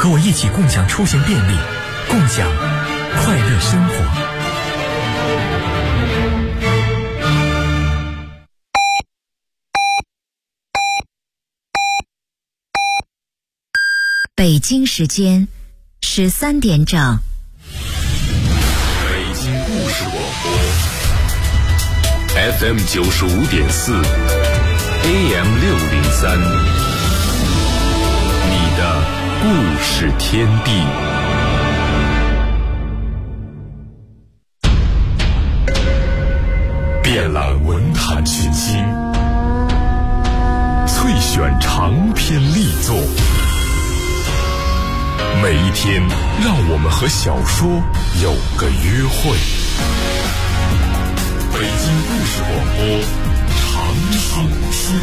和我一起共享出行便利，共享快乐生活。 北京时间13点整。 北京故事广播 FM 95.4 AM 603，你的故事天地。遍览文坛群星，萃选长篇力作。每一天，让我们和小说有个约会。北京故事广播，长长天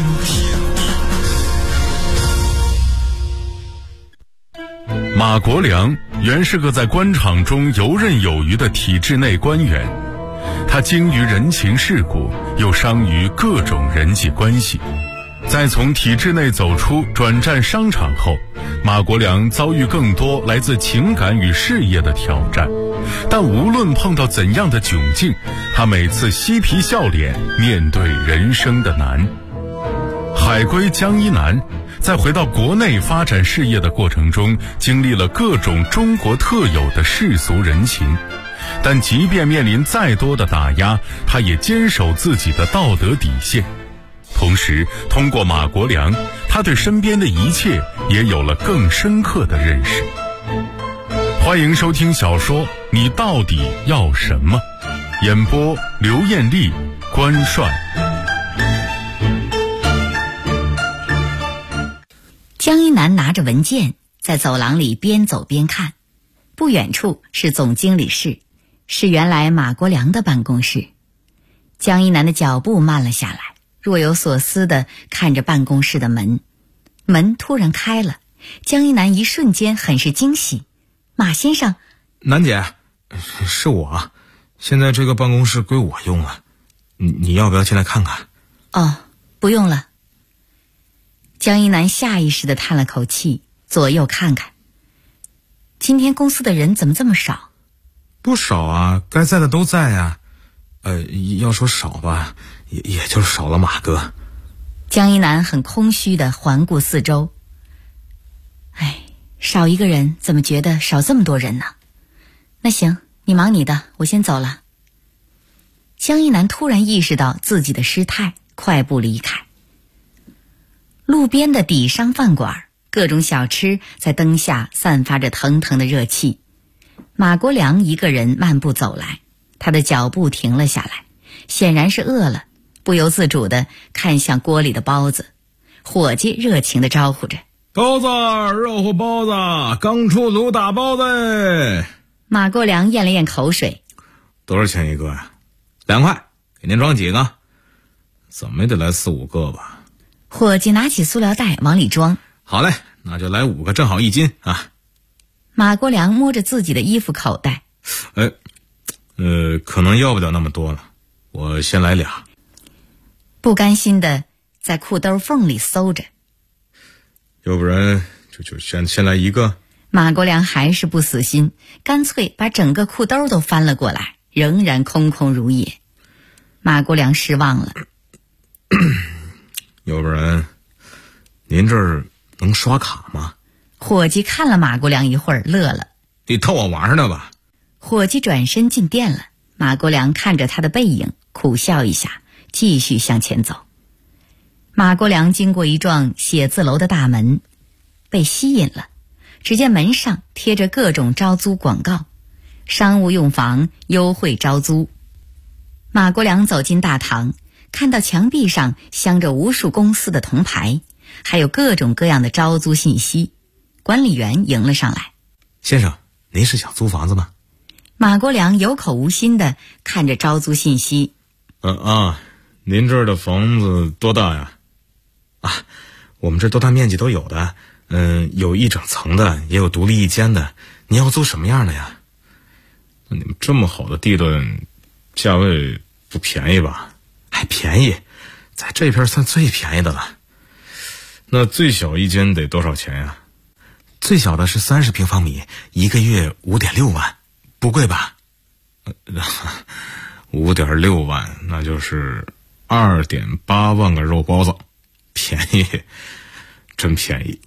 地。马国良原是个在官场中游刃有余的体制内官员，他精于人情世故，又商于各种人际关系。在从体制内走出，转战商场后，马国良遭遇更多来自情感与事业的挑战，但无论碰到怎样的窘境，他每次嬉皮笑脸面对人生的难。海归江一南在回到国内发展事业的过程中，经历了各种中国特有的世俗人情，但即便面临再多的打压，他也坚守自己的道德底线。同时，通过马国良，他对身边的一切也有了更深刻的认识。欢迎收听小说《你到底要什么》，演播刘艳丽、关帅。 江一南拿着文件在走廊里边走边看，不远处是总经理室，是原来马国良的办公室。江一南的脚步慢了下来，若有所思地看着办公室的门，门突然开了，江一南一瞬间很是惊喜。马先生。 南姐，是我，现在这个办公室归我用了，你要不要进来看看？ 哦，不用了。江一南下意识地叹了口气，左右看看。今天公司的人怎么这么少？ 不少啊，该在的都在啊。要说少吧，也就少了马哥。 江一南很空虚地环顾四周。少一个人，怎么觉得少这么多人呢？那行，你忙你的，我先走了。江一南突然意识到自己的失态，快步离开。路边的底商饭馆，各种小吃在灯下散发着腾腾的热气。马国良一个人漫步走来，他的脚步停了下来，显然是饿了，不由自主地看向锅里的包子。伙计热情地招呼着： 包子，热乎包子，刚出炉大包子。 马国良咽了咽口水。 多少钱一个呀？2块，给您装几个？怎么也得来4、5个吧。 伙计拿起塑料袋往里装。 好嘞，那就来5个，正好1斤啊。 马国良摸着自己的衣服口袋。 可能要不了那么多了，我先来2。 不甘心的在裤兜缝里搜着。 要不然就先来1个。 马国良还是不死心，干脆把整个裤兜都翻了过来，仍然空空如也。马国良失望了。 要不然您这儿能刷卡吗？ 伙计看了马国良一会儿，乐了。 你逗我玩呢吧？ 伙计转身进店了。马国良看着他的背影，苦笑一下，继续向前走。马国良经过一幢写字楼的大门，被吸引了。只见门上贴着各种招租广告，商务用房优惠招租。马国良走进大堂，看到墙壁上镶着无数公司的铜牌，还有各种各样的招租信息。管理员迎了上来： 先生，您是想租房子吗？ 马国良有口无心地看着招租信息。 您这儿的房子多大呀？我们这多大面积都有的，有1整层的，也有独立1间的。你要租什么样的呀？你们这么好的地段，价位不便宜吧？还便宜，在这片算最便宜的了。那最小1间得多少钱呀？ 最小的是30平方米，1个月5.6万，不贵吧？5.6万，那就是2.8万个肉包子，便宜，真便宜。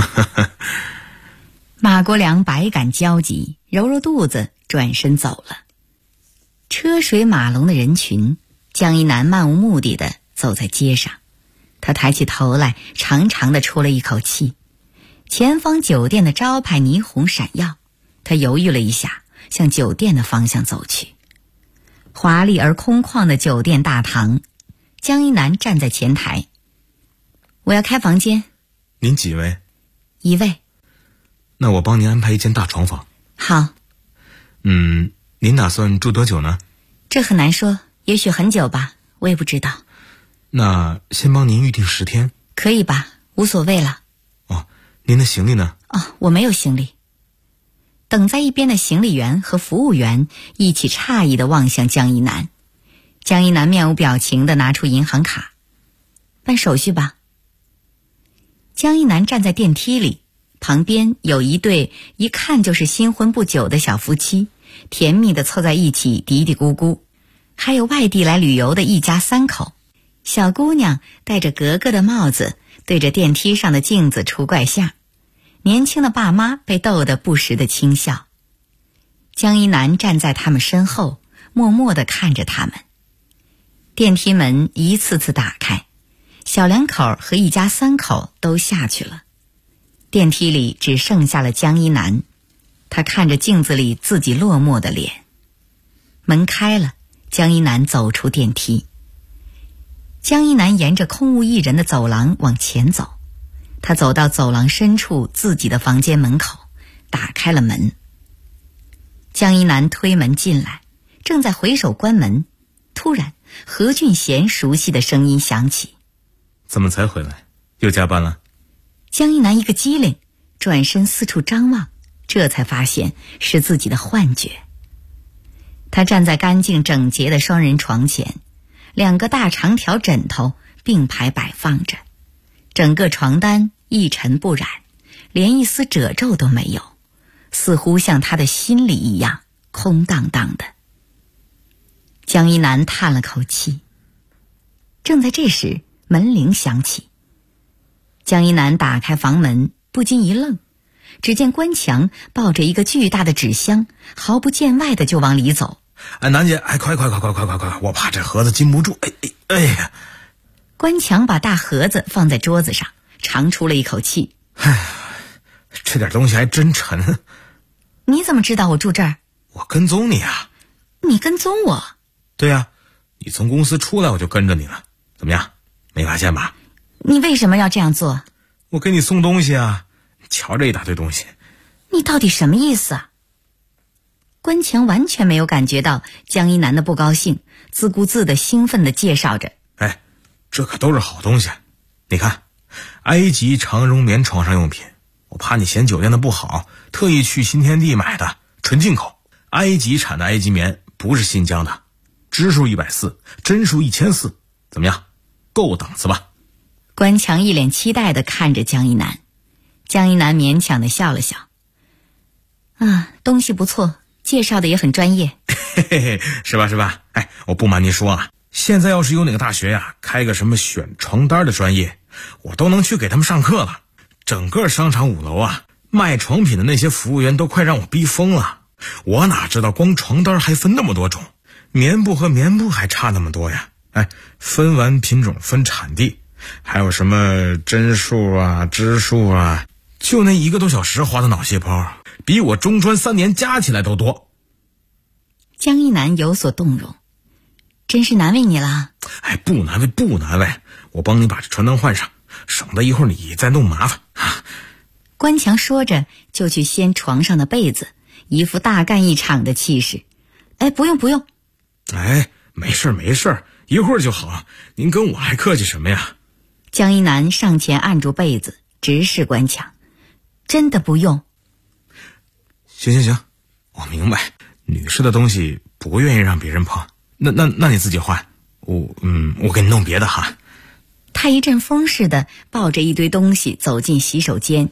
马国良百感交集，揉揉肚子，转身走了。车水马龙的人群，江一南漫无目的地走在街上。他抬起头来，长长地出了一口气。前方酒店的招牌霓虹闪耀，他犹豫了一下，向酒店的方向走去。华丽而空旷的酒店大堂，江一南站在前台。我要开房间。 您几位 ？1位。 那我帮您安排一间大床房。 好。 您打算住多久呢？ 这很难说，也许很久吧，我也不知道。 那先帮您预定10天。 可以吧，无所谓了。 哦，您的行李呢？ 我没有行李。等在一边的行李员和服务员一起诧异地望向江一南。江一南面无表情地拿出银行卡。办手续吧。江一南站在电梯里，旁边有一对一看就是新婚不久的小夫妻，甜蜜地凑在一起嘀嘀咕咕，还有外地来旅游的一家3口。小姑娘戴着格格的帽子，对着电梯上的镜子出怪相，年轻的爸妈被逗得不时地轻笑。江一南站在他们身后，默默地看着他们。电梯门一次次打开，小2口和一家3口都下去了。电梯里只剩下了江一南，他看着镜子里自己落寞的脸。门开了，江一南走出电梯。江一南沿着空无一人的走廊往前走，他走到走廊深处自己的房间门口，打开了门。江一南推门进来，正在回手关门，突然何俊贤熟悉的声音响起： 怎么才回来？又加班了？ 江一南一个机灵，转身四处张望，这才发现是自己的幻觉。他站在干净整洁的双人床前，2个大长条枕头并排摆放着，整个床单一尘不染，连一丝褶皱都没有，似乎像他的心里一样空荡荡的。江一南叹了口气。正在这时，门铃响起。江一南打开房门，不禁一愣，只见关强抱着一个巨大的纸箱，毫不见外的就往里走。 南姐，快，我怕这盒子禁不住。哎呀！ 关强把大盒子放在桌子上，长出了一口气。 这点东西还真沉。 你怎么知道我住这儿？ 我跟踪你啊。 你跟踪我？ 对啊，你从公司出来我就跟着你了，怎么样？没发现吧？ 你为什么要这样做？ 我给你送东西啊，瞧这一大堆东西。 你到底什么意思啊？关强完全没有感觉到江一南的不高兴，自顾自的兴奋地介绍着。 这可都是好东西，你看，埃及长绒棉床上用品，我怕你嫌酒店的不好，特意去新天地买的，纯进口，埃及产的埃及棉，不是新疆的，支数140，针数1400，怎么样？够档次吧？ 关强一脸期待地看着江一南，江一南勉强地笑了笑。东西不错，介绍的也很专业。 是吧？我不瞒您说啊，现在要是有哪个大学呀，开个什么选床单的专业，我都能去给他们上课了。整个商场5楼啊，卖床品的那些服务员都快让我逼疯了。我哪知道光床单还分那么多种，棉布和棉布还差那么多呀。分完品种分产地，还有什么针数啊、支数啊，就那1个多小时花的脑细胞，比我中专3年加起来都多。 江一南有所动容，真是难为你了。 不难为，我帮你把这传单换上，省得一会儿你再弄麻烦。 关强说着就去掀床上的被子，一副大干一场的气势。不用。 没事，一会儿就好，您跟我还客气什么呀？ 江一南上前按住被子，直视关强。真的不用。 行，我明白，女士的东西不愿意让别人碰，那你自己换，我给你弄别的哈。 他一阵风似的抱着一堆东西走进洗手间，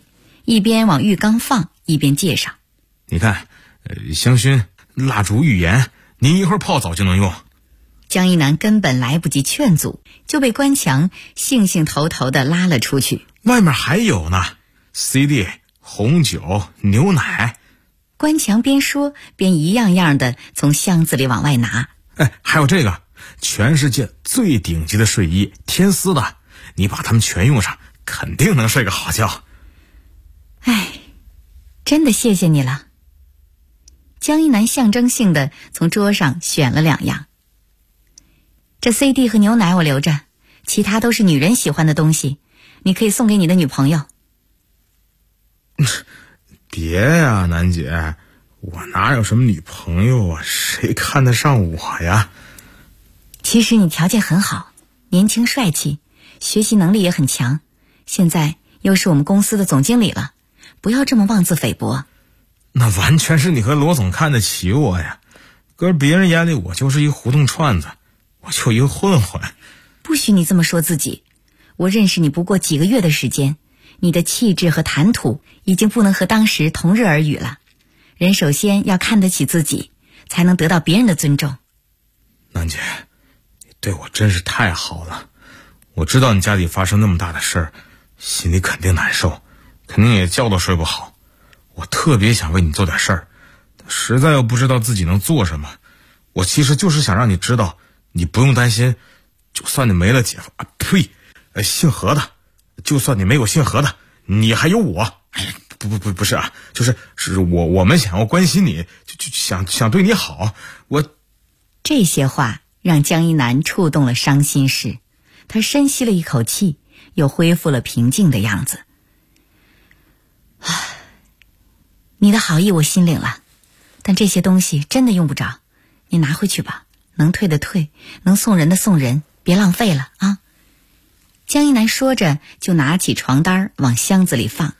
一边往浴缸放，一边介绍：“ 你看，香薰、蜡烛、浴盐，您一会儿泡澡就能用。” 江一南根本来不及劝阻，就被关强兴兴头头地拉了出去。 外面还有呢 ，CD、红酒、牛奶。 关强边说边一样样的从箱子里往外拿。 还有这个，全世界最顶级的睡衣，天丝的，你把它们全用上，肯定能睡个好觉。 真的谢谢你了。江一南象征性的从桌上选了2样。这 CD 和牛奶我留着，其他都是女人喜欢的东西，你可以送给你的女朋友。 别呀，楠姐，我哪有什么女朋友啊？谁看得上我呀？ 其实你条件很好，年轻帅气，学习能力也很强，现在又是我们公司的总经理了，不要这么妄自菲薄。 那完全是你和罗总看得起我呀，搁别人眼里我就是一胡同串子，我就一个混混。 不许你这么说自己，我认识你不过几个月的时间，你的气质和谈吐已经不能和当时同日而语了。人首先要看得起自己，才能得到别人的尊重。 楠姐，你对我真是太好了。我知道你家里发生那么大的事儿，心里肯定难受，肯定也觉都睡不好。我特别想为你做点事儿，实在又不知道自己能做什么。我其实就是想让你知道，你不用担心，就算你没了姐夫啊，呸，姓何的，就算你没有姓何的，你还有我。不是啊，是我们想要关心你，就想对你好。 这些话让江一南触动了伤心事，他深吸了一口气，又恢复了平静的样子。你的好意我心领了，但这些东西真的用不着，你拿回去吧，能退的退，能送人的送人，别浪费了啊。江一南说着就拿起床单往箱子里放。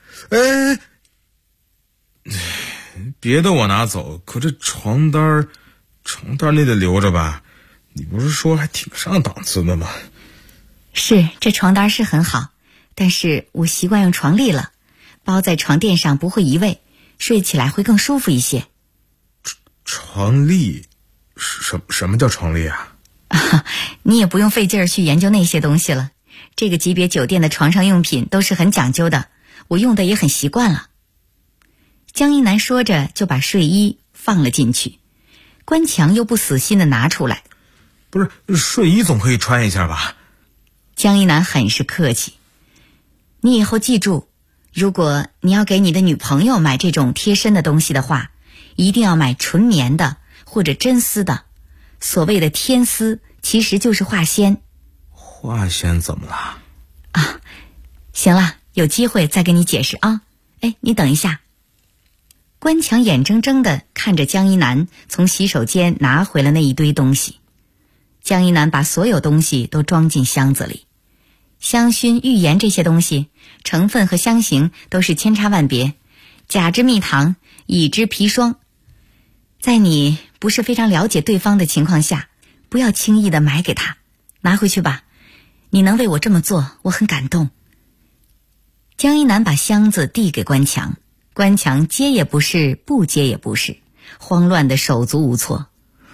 别的我拿走，可这床单你得留着吧？你不是说还挺上档次的吗？ 是，这床单是很好，但是我习惯用床笠了，包在床垫上不会移位，睡起来会更舒服一些。 床笠？什么叫床笠啊？ 你也不用费劲儿去研究那些东西了，这个级别酒店的床上用品都是很讲究的，我用的也很习惯了。江一南说着就把睡衣放了进去，关强又不死心的拿出来。 不是，睡衣总可以穿一下吧？ 江一南很是客气。你以后记住，如果你要给你的女朋友买这种贴身的东西的话，一定要买纯棉的或者真丝的。所谓的天丝其实就是化纤。 化纤怎么了？ 行了，有机会再跟你解释啊。你等一下。关强眼睁睁地看着江一南从洗手间拿回了那一堆东西。江一南把所有东西都装进箱子里，香薰、浴盐这些东西成分和香型都是千差万别，甲之蜜糖，乙之砒霜。在你不是非常了解对方的情况下，不要轻易的买给他，拿回去吧。你能为我这么做，我很感动。江一南把箱子递给关强，关强接也不是，不接也不是，慌乱的手足无措。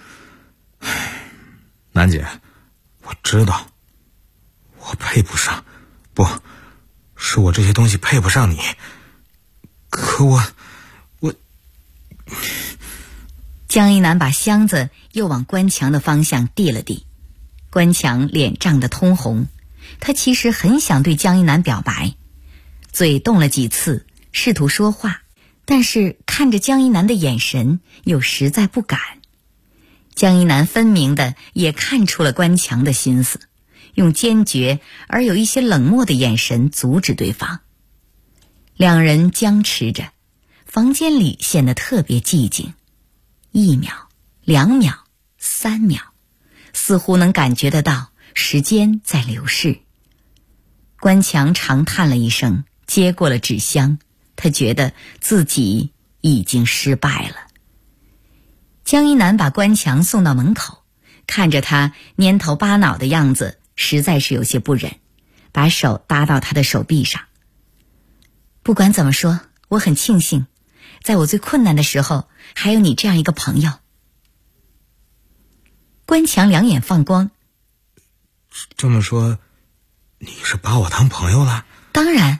楠姐，我知道我配不上，不是我这些东西配不上你，可我江一南把箱子又往关强的方向递了递，关强脸涨得通红，他其实很想对江一南表白，嘴动了几次，试图说话，但是看着江一南的眼神又实在不敢。江一南分明的也看出了关强的心思，用坚决而有一些冷漠的眼神阻止对方。两人僵持着，房间里显得特别寂静。1秒、2秒、3秒，似乎能感觉得到时间在流逝。关强长叹了一声，接过了纸箱，他觉得自己已经失败了。江一南把关强送到门口，看着他蔫头巴脑的样子，实在是有些不忍，把手搭到他的手臂上。 不管怎么说，我很庆幸，在我最困难的时候，还有你这样一个朋友。关强两眼放光。 这么说，你是把我当朋友了？ 当然。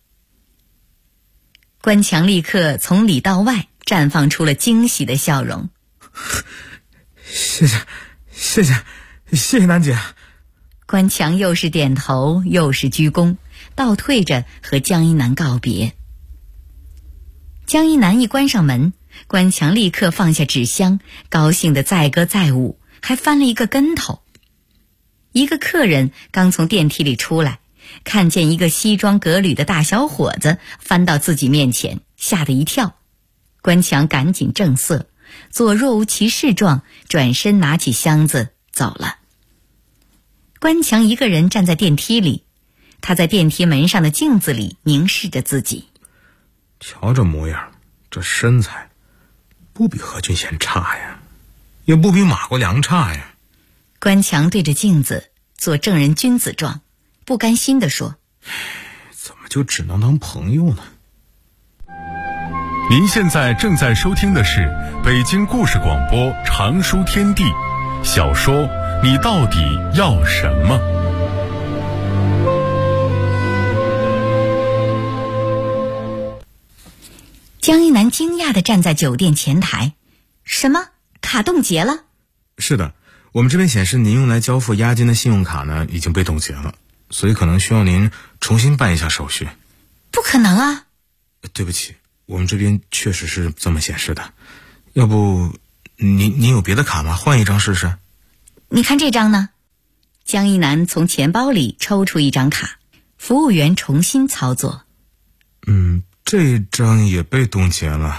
关强立刻从里到外绽放出了惊喜的笑容。 谢谢楠姐。 关强又是点头又是鞠躬，倒退着和江一南告别。江一南一关上门，关强立刻放下纸箱，高兴得载歌载舞，还翻了一个跟头。一个客人刚从电梯里出来，看见一个西装革履的大小伙子翻到自己面前，吓得一跳。关强赶紧正色，做若无其事状，转身拿起箱子走了。关强一个人站在电梯里，他在电梯门上的镜子里凝视着自己。 瞧这模样，这身材，不比何俊贤差呀，也不比马国良差呀。 关强对着镜子做正人君子状，不甘心地说： 怎么就只能当朋友呢？ 您现在正在收听的是北京故事广播长书天地小说《你到底要什么》。 江一南惊讶地站在酒店前台。什么？卡冻结了？ 是的，我们这边显示您用来交付押金的信用卡呢已经被冻结了，所以可能需要您重新办一下手续。 不可能啊！ 对不起，我们这边确实是这么显示的。要不您有别的卡吗？换一张试试。 你看这张呢？江一南从钱包里抽出一张卡，服务员重新操作。 这张也被冻结了。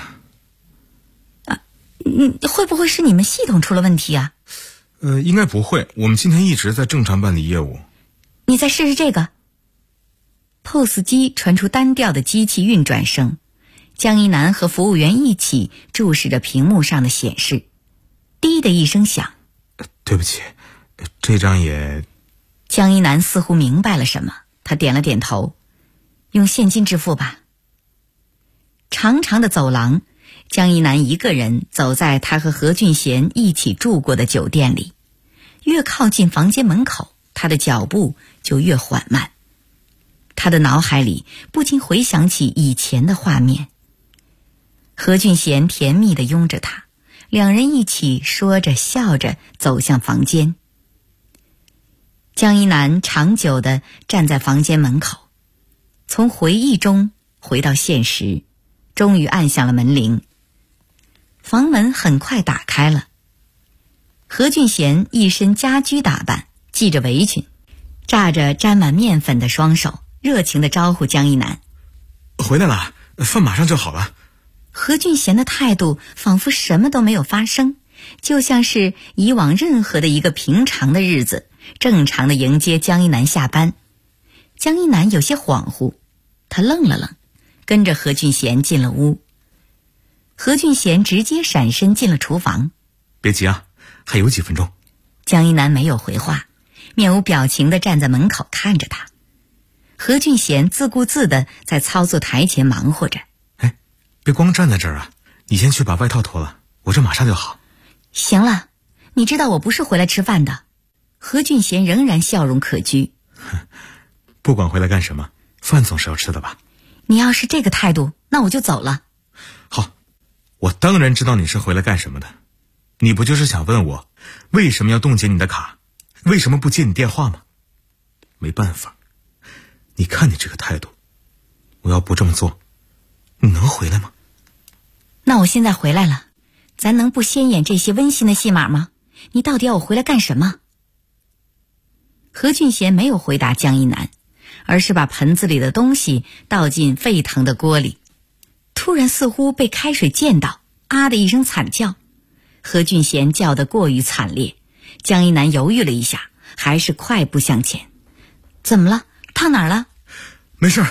会不会是你们系统出了问题啊？ 应该不会，我们今天一直在正常办理业务。 你再试试这个。POS 机传出单调的机器运转声，江一南和服务员一起注视着屏幕上的显示，滴的一声响。 对不起，这张也…… 江一南似乎明白了什么，他点了点头。用现金支付吧。长长的走廊，江一南一个人走在他和何俊贤一起住过的酒店里，越靠近房间门口，他的脚步就越缓慢。他的脑海里不禁回想起以前的画面，何俊贤甜蜜地拥着他，两人一起说着笑着走向房间。江一南长久地站在房间门口，从回忆中回到现实，终于按响了门铃。房门很快打开了，何俊贤一身家居打扮，系着围裙，炸着沾满面粉的双手，热情地招呼江一南： 回来了，饭马上就好了。 何俊贤的态度仿佛什么都没有发生，就像是以往任何的一个平常的日子，正常地迎接江一南下班。江一南有些恍惚，他愣了愣，跟着何俊贤进了屋。何俊贤直接闪身进了厨房。 别急啊，还有几分钟。 江一南没有回话，面无表情地站在门口看着他。何俊贤自顾自地在操作台前忙活着。 别光站在这儿啊，你先去把外套脱了，我这马上就好。 行了，你知道我不是回来吃饭的。何俊贤仍然笑容可掬。 不管回来干什么，饭总是要吃的吧？ 你要是这个态度，那我就走了。 好，我当然知道你是回来干什么的。你不就是想问我为什么要冻结你的卡，为什么不接你电话吗？没办法，你看你这个态度，我要不这么做，你能回来吗？ 那我现在回来了，咱能不先演这些温馨的戏码吗？你到底要我回来干什么？何俊贤没有回答江一南，而是把盆子里的东西倒进沸腾的锅里。突然似乎被开水溅到，啊的一声惨叫。何俊贤叫得过于惨烈，江一南犹豫了一下，还是快步向前。怎么了？烫哪儿了？ 没事，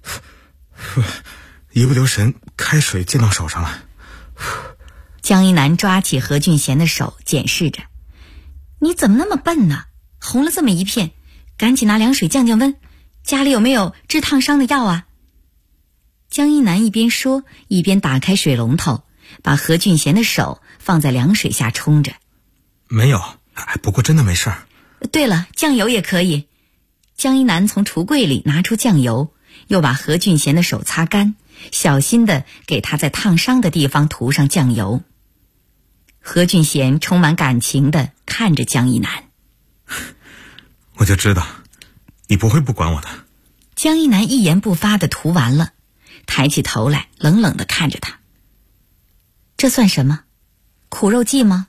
一不留神开水溅到手上了。 江一南抓起何俊贤的手检视着。你怎么那么笨呢？红了这么一片，赶紧拿凉水降降温。家里有没有治烫伤的药啊？ 江一南一边说，一边打开水龙头，把何俊贤的手放在凉水下冲着。 没有，不过真的没事儿。 对了，酱油也可以。江一南从橱柜里拿出酱油，又把何俊贤的手擦干，小心地给他在烫伤的地方涂上酱油。何俊贤充满感情地看着江一南。 我就知道你不会不管我的。 江一南一言不发地涂完了，抬起头来冷冷地看着他。这算什么？苦肉计吗？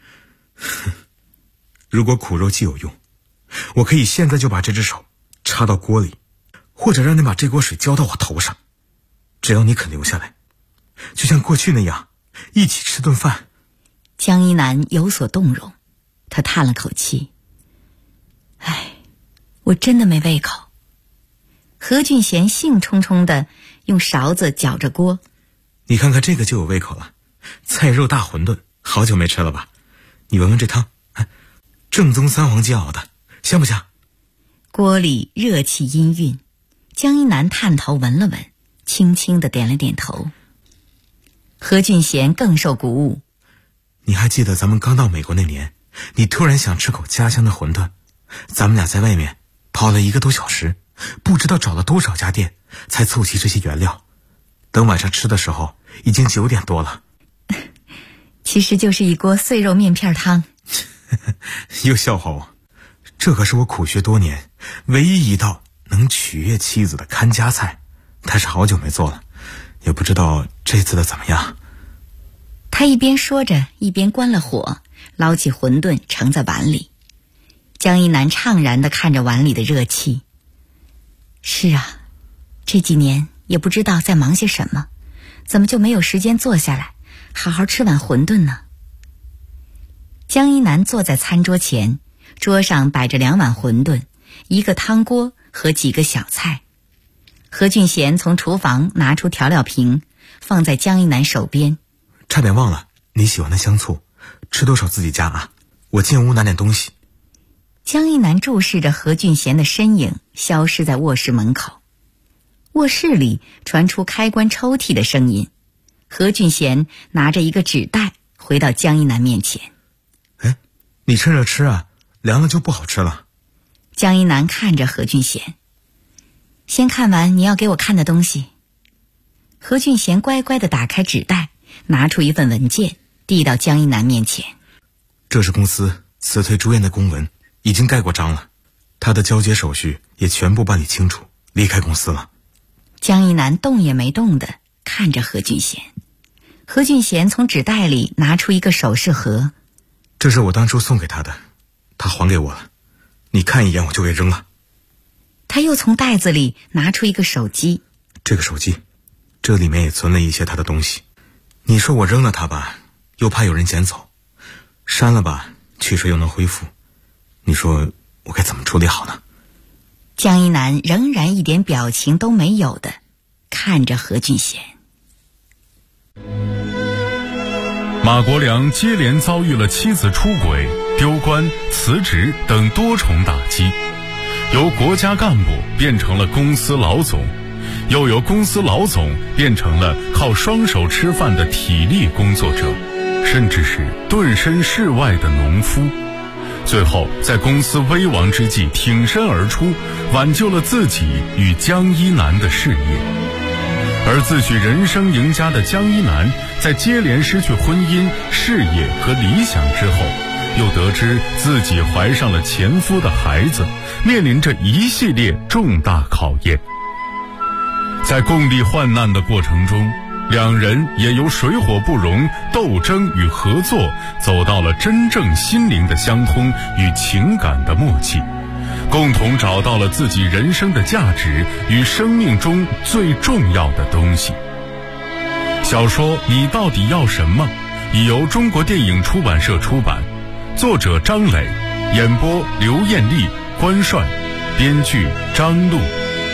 如果苦肉计有用，我可以现在就把这只手插到锅里，或者让你把这锅水浇到我头上，只要你肯留下来，就像过去那样一起吃顿饭。 江一南有所动容，他叹了口气，我真的没胃口。何俊贤兴冲冲地用勺子搅着锅。 你看看这个就有胃口了，菜肉大馄饨，好久没吃了吧？你闻闻这汤，正宗三黄鸡熬的，香不香？ 锅里热气氤氲，江一南探头闻了闻，轻轻地点了点头。何俊贤更受鼓舞。 你还记得咱们刚到美国那年，你突然想吃口家乡的馄饨，咱们俩在外面跑了1个多小时，不知道找了多少家店才凑齐这些原料，等晚上吃的时候已经9点多了。 其实就是一锅碎肉面片汤。 又笑话我，这可是我苦学多年唯一一道能取悦妻子的看家菜，但是好久没做了，也不知道这次的怎么样。 他一边说着，一边关了火，捞起馄饨盛在碗里。江一南怅然地看着碗里的热气。是啊，这几年也不知道在忙些什么，怎么就没有时间坐下来好好吃碗馄饨呢？江一南坐在餐桌前，桌上摆着2碗馄饨，一个汤锅和几个小菜。何俊贤从厨房拿出调料瓶，放在江一南手边。 差点忘了，你喜欢的香醋，吃多少自己加啊，我进屋拿点东西。 江一南注视着何俊贤的身影消失在卧室门口。卧室里传出开关抽屉的声音，何俊贤拿着一个纸袋回到江一南面前。 你趁热吃啊，凉了就不好吃了。 江一南看着何俊贤，先看完你要给我看的东西。何俊贤乖乖地打开纸袋，拿出一份文件递到江一南面前。 这是公司辞退朱燕的公文，已经盖过章了，他的交接手续也全部办理清楚，离开公司了。 江一南动也没动地看着何俊贤。何俊贤从纸袋里拿出一个首饰盒。 这是我当初送给他的，他还给我了，你看一眼我就给扔了。 他又从袋子里拿出一个手机。 这个手机，这里面也存了一些他的东西。你说我扔了它吧，又怕有人捡走；删了吧，去世又能恢复。你说我该怎么处理好呢？ 江一南仍然一点表情都没有的看着何俊贤。 马国良接连遭遇了妻子出轨、丢官、辞职等多重打击，由国家干部变成了公司老总，又由公司老总变成了靠双手吃饭的体力工作者，甚至是顿身事外的农夫。最后在公司危亡之际挺身而出，挽救了自己与江一南的事业。而自诩人生赢家的江一南，在接连失去婚姻、事业和理想之后，又得知自己怀上了前夫的孩子，面临着一系列重大考验。在共历患难的过程中，两人也由水火不容、斗争与合作，走到了真正心灵的相通与情感的默契，共同找到了自己人生的价值与生命中最重要的东西。小说《你到底要什么》已由中国电影出版社出版，作者张磊，演播刘艳丽、关帅，编剧张璐。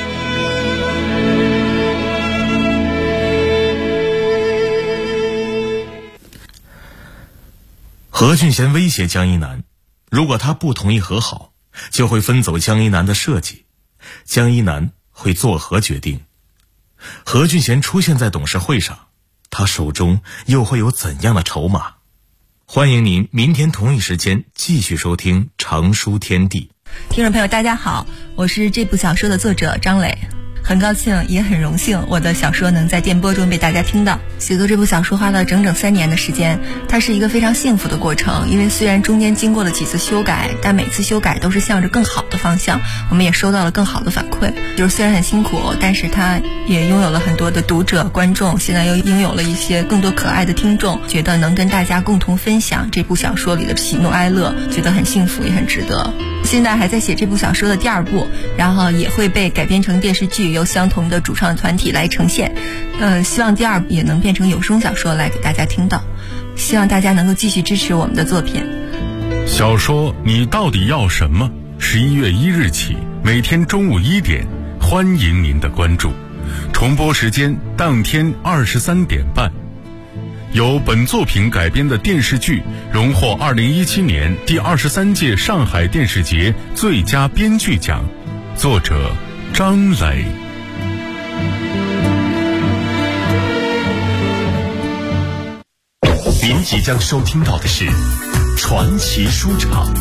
何俊贤威胁江一南，如果他不同意和好，就会分走江一南的设计，江一南会作何决定？ 何俊贤出现在董事会上，他手中又会有怎样的筹码？欢迎您明天同一时间继续收听《长书天地》。 听众朋友大家好，我是这部小说的作者张磊，很高兴也很荣幸我的小说能在电波中被大家听到。写作这部小说花了整整3年的时间，它是一个非常幸福的过程，因为虽然中间经过了几次修改，但每次修改都是向着更好的方向，我们也收到了更好的反馈。就是虽然很辛苦，但是它也拥有了很多的读者观众，现在又拥有了一些更多可爱的听众，觉得能跟大家共同分享这部小说里的喜怒哀乐，觉得很幸福也很值得。现在还在写这部小说的第2部，然后也会被改编成电视剧，由相同的主创团体来呈现。希望第2部也能变成有声小说来给大家听到，希望大家能够继续支持我们的作品。 小说你到底要什么？11月1日起，每天中午1点，欢迎您的关注。重播时间当天23点半。由本作品改编的电视剧荣获2017年第23届上海电视节最佳编剧奖，作者张磊。 您即将收听到的是传奇书场。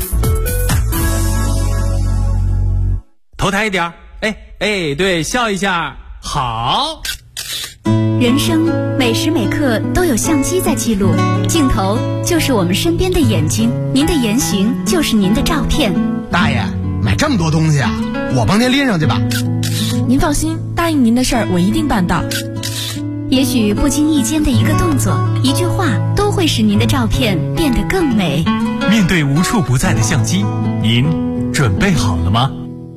头抬一点，对，笑一下，好。 人生每时每刻都有相机在记录，镜头就是我们身边的眼睛，您的言行就是您的照片。 大爷，买这么多东西啊，我帮您拎上去吧。 您放心，答应您的事儿我一定办到。 也许不经意间的一个动作、一句话，都会使您的照片变得更美。 面对无处不在的相机，您准备好了吗？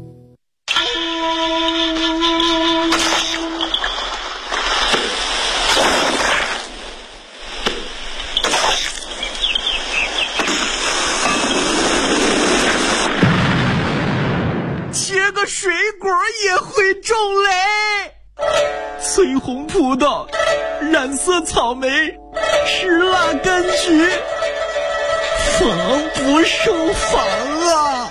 切个水果也会种雷，翠红葡萄，染色草莓，石蜡柑橘，防不胜防啊！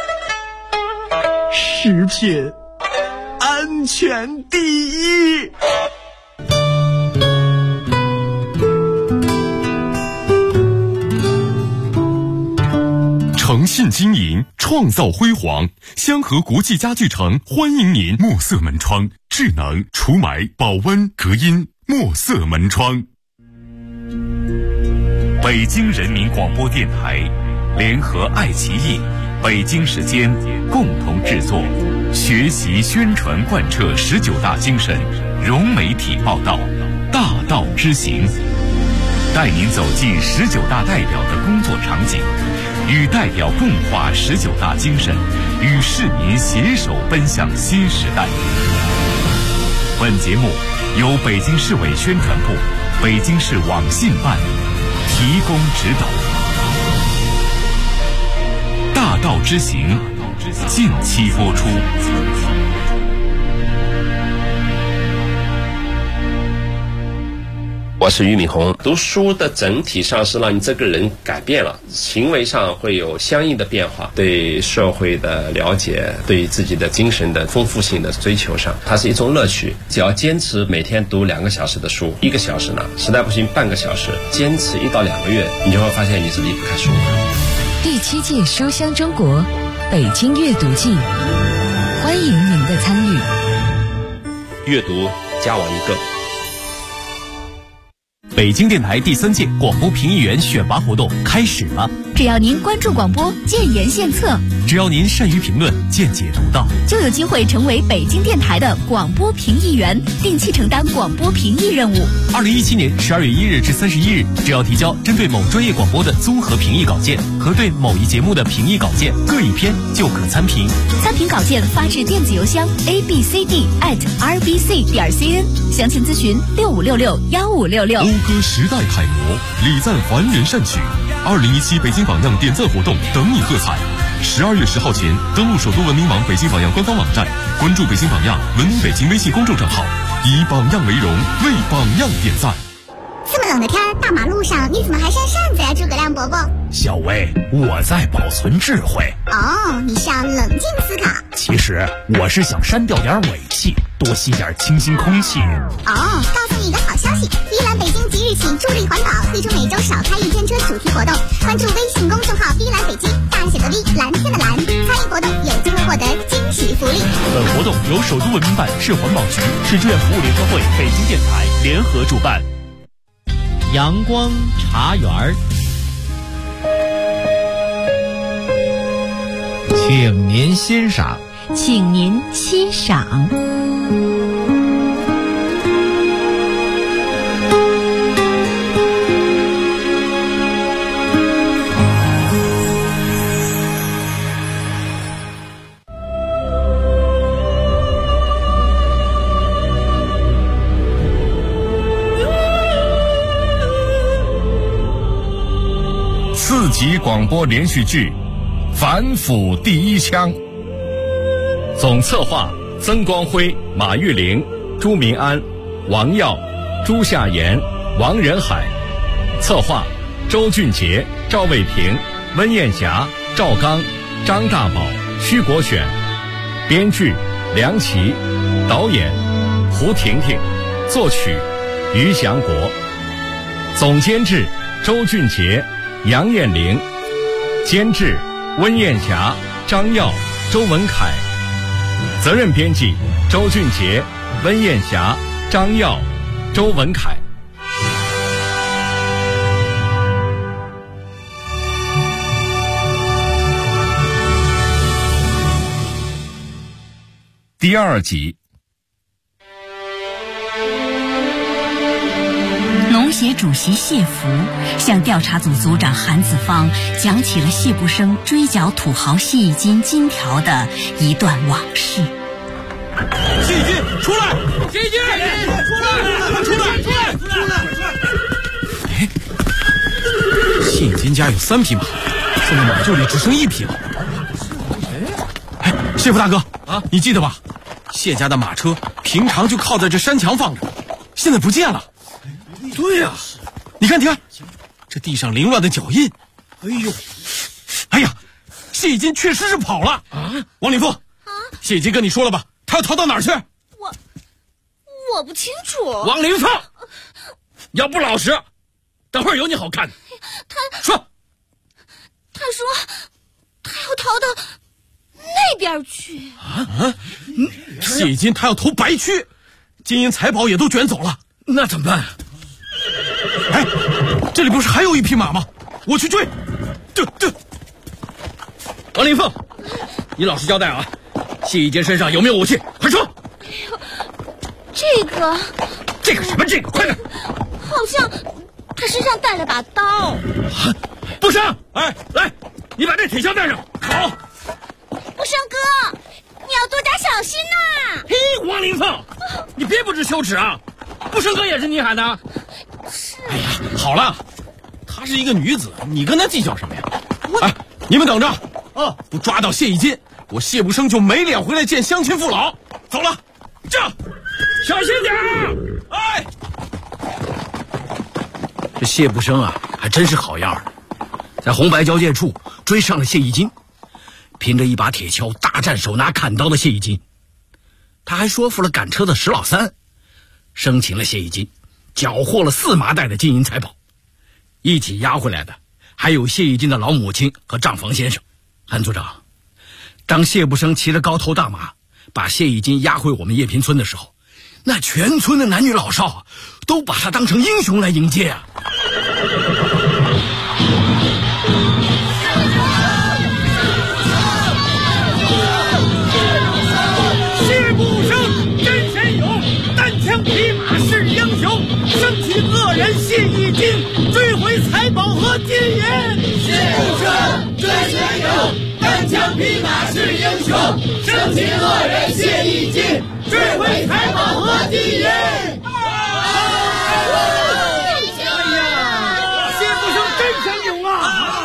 食品安全第一。 诚信经营，创造辉煌。香河国际家具城欢迎您。墨色门窗，智能除霾、保温、隔音。墨色门窗。 北京人民广播电台联合爱奇艺、北京时间共同制作，学习宣传贯彻19大精神，融媒体报道，大道之行，带您走进19大代表的工作场景，与代表共话19大精神，与市民携手奔向新时代。本节目由北京市委宣传部、北京市网信办提供指导。大道之行，近期播出。 我是俞敏洪。读书的整体上是让你这个人改变了，行为上会有相应的变化，对社会的了解，对自己的精神的丰富性的追求上，它是一种乐趣。只要坚持每天读2个小时的书，1个小时呢，实在不行半个小时，坚持1到2个月，你就会发现你是离不开书。 第7届书香中国北京阅读季，欢迎您的参与。 阅读加我1个。 北京电台第3届广播评议员选拔活动开始了。 只要您关注广播，建言献策； 只要您善于评论，见解独到， 就有机会成为北京电台的广播评议员，定期承担广播评议任务。 2017年12月1日至31日，只要提交针对某专业广播的综合评议稿件和对某一节目的评议稿件各1篇，就可参评。 参评稿件发至电子邮箱 abcd@rbc.cn， 详情咨询65661566。 讴歌时代楷模，礼赞凡人善举。2017北京榜样点赞活动等你喝彩。12月10号前登录首都文明网北京榜样官方网站，关注北京榜样文明北京微信公众账号，以榜样为荣，为榜样点赞。 这么冷的天，大马路上你怎么还扇扇子呀，诸葛亮伯伯？ 小薇，我在保存智慧。 哦，你是要冷静思考。 其实我是想删掉点尾气，多吸点清新空气。 哦，告诉你一个好消息，碧蓝北京即日起助力环保，推出每周少开一天车主题活动。关注微信公众号碧蓝北京，大写的 V， 蓝天的蓝，参与活动有机会获得惊喜福利。 本活动由首都文明办、市环保局、市志愿服务联合会、北京电台联合主办。 阳光茶园儿，请您欣赏， 请您欣赏。 4集广播连续剧《反腐第一枪》， 总策划曾光辉、马玉玲、朱明安、王耀、朱夏言、王仁海，策划周俊杰、赵卫平、温艳霞、赵刚、张大宝、徐国选，编剧梁琦，导演胡婷婷，作曲于祥国，总监制周俊杰、杨艳玲，监制温艳霞、张耀、周文凯，责任编辑周俊杰、温艳霞、张耀、周文凯。 第2集。 农协主席谢福向调查组组长韩子芳讲起了谢不生追缴土豪谢义金金条的一段往事。 谢义金出来！谢义金出来！ 哎，谢义金家有3匹马，现在马厩里只剩1匹了。哎，谢福大哥啊，你记得吧？谢家的马车平常就靠在这山墙放着，现在不见了。对呀，你看，这地上凌乱的脚印。哎呀，谢义金确实是跑了啊！王林峰，谢义金跟你说了吧？他要逃到哪儿去？ 我不清楚。 王林峰，要不老实，等会儿有你好看的。 他说他要逃到那边去啊！谢义金他要投白区，金银财宝也都卷走了， 那怎么办？ 哎，这里不是还有1匹马吗？我去追。 王林凤，你老实交代啊！谢义金身上有没有武器？快说！ 这个什么？快点！ 好像他身上带了把刀。 不生，哎，来，你把这铁锹带上。好。 不生哥，你要多加小心呐！ 嘿，王林凤，你别不知羞耻啊！不生哥也是你喊的。 哎呀，好了，她是一个女子，你跟她计较什么呀？哎，你们等着，不抓到谢义金，我谢不生就没脸回来见乡亲父老。走了，这小心点儿！ 哎， 这谢不生啊，还真是好样的，在红白交界处追上了谢义金，凭着一把铁锹大战手拿砍刀的谢义金，他还说服了赶车的石老三，生擒了谢义金，缴获了4麻袋的金银财宝，一起押回来的还有谢义金的老母亲和账房先生。韩组长，当谢不生骑着高头大马把谢义金押回我们叶坪村的时候，那全村的男女老少都把他当成英雄来迎接啊！ 谢不生真神勇，单枪匹马是英雄，生擒恶人谢义金，追回财宝和金银。 谢不生真神勇，单枪匹马是英雄，生擒恶人谢义金，追回财宝和金银。 谢不生真神勇啊！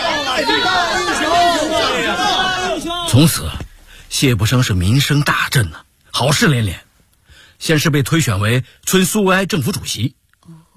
从此谢不生是名声大振啊，好事连连。先是被推选为村苏维埃政府主席，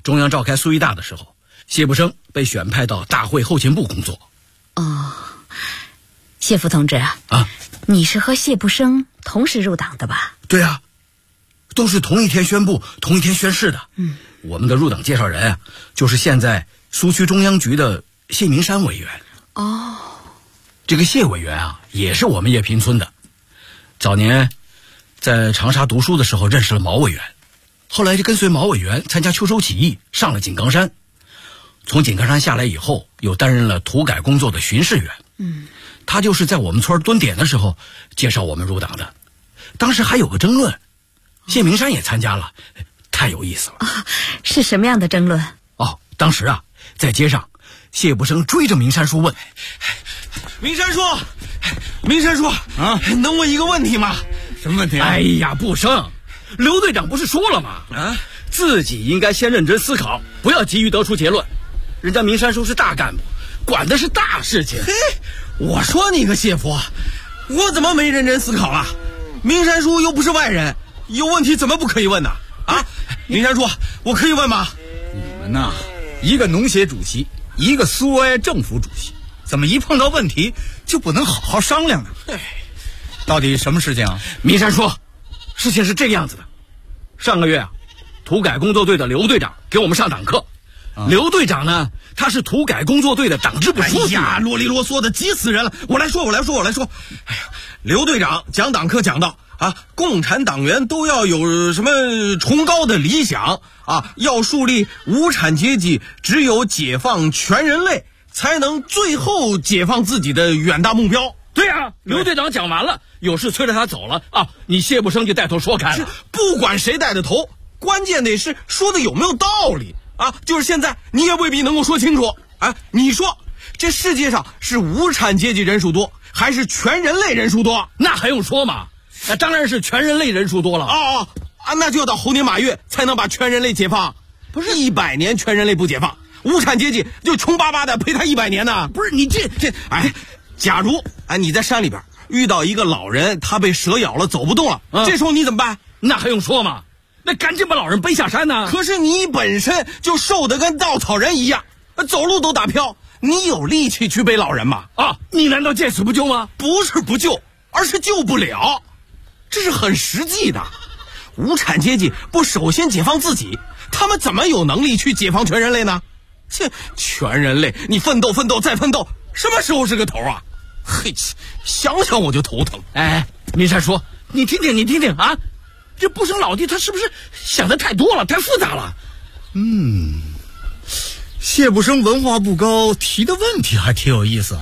中央召开苏一大的时候，谢步生被选派到大会后勤部工作。 哦，谢副同志啊，你是和谢步生同时入党的吧？ 对啊，都是同一天宣布，同一天宣誓的。我们的入党介绍人啊，就是现在苏区中央局的谢明山委员。 哦， 这个谢委员啊，也是我们叶坪村的。早年在长沙读书的时候认识了毛委员，后来就跟随毛委员参加秋收起义，上了井冈山。从井冈山下来以后，又担任了土改工作的巡视员。他就是在我们村蹲点的时候介绍我们入党的。当时还有个争论，谢明山也参加了，太有意思了。 是什么样的争论？ 当时啊，在街上，谢步生追着明山叔问：“ 明山叔啊，能问一个问题吗？ 什么问题啊？”哎呀，步生，刘队长不是说了吗？自己应该先认真思考，不要急于得出结论。人家明山叔是大干部，管的是大事情。 嘿，我说你个谢福，我怎么没认真思考了？明山叔又不是外人，有问题怎么不可以问呢？明山叔，我可以问吗？ 你们呐，一个农协主席，一个苏维埃政府主席，怎么一碰到问题就不能好好商量呢？到底什么事情啊？ 明山叔，事情是这个样子的。上个月啊，土改工作队的刘队长给我们上党课。刘队长呢，他是土改工作队的党支部书记。 哎呀，啰里啰嗦的急死人了！我来说。哎呀，刘队长讲党课讲到共产党员都要有什么崇高的理想要树立无产阶级，只有解放全人类，才能最后解放自己的远大目标。 对啊，刘队长讲完了，有事催着他走了你谢步生就带头说开了。 不管谁带的头，关键得是说的有没有道理就是现在你也未必能够说清楚你说这世界上是无产阶级人数多，还是全人类人数多？ 那还用说吗？那当然是全人类人数多了。 那就要到猴年马月才能把全人类解放。不是100年全人类不解放，无产阶级就穷巴巴的陪他100年呢。 不是你这假如你在山里边遇到一个老人，他被蛇咬了走不动了，这时候你怎么办？ 那还用说吗？那赶紧把老人背下山呢。 可是你本身就瘦得跟稻草人一样，走路都打飘，你有力气去背老人吗？ 你难道见死不救吗？ 不是不救，而是救不了，这是很实际的。无产阶级不首先解放自己，他们怎么有能力去解放全人类呢？全人类你奋斗再奋斗，什么时候是个头啊？嘿，想想我就头疼。 明山叔，你听听这步生老弟他是不是想的太多了，太复杂了？ 谢步生文化不高，提的问题还挺有意思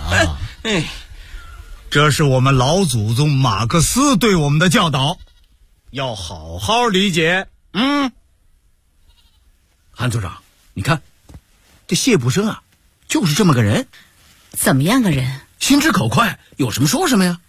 这是我们老祖宗马克思对我们的教导，要好好理解。 韩组长，你看这谢步生就是这么个人。 怎么样个人？ 心直口快，有什么说什么呀。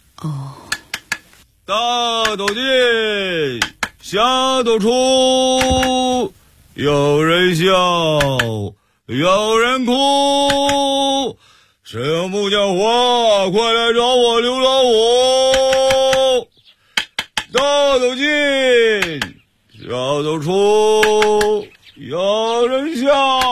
大斗进，小斗出，有人笑，有人哭。谁有木匠活，快来找我刘老五。大斗进，小斗出，有人笑，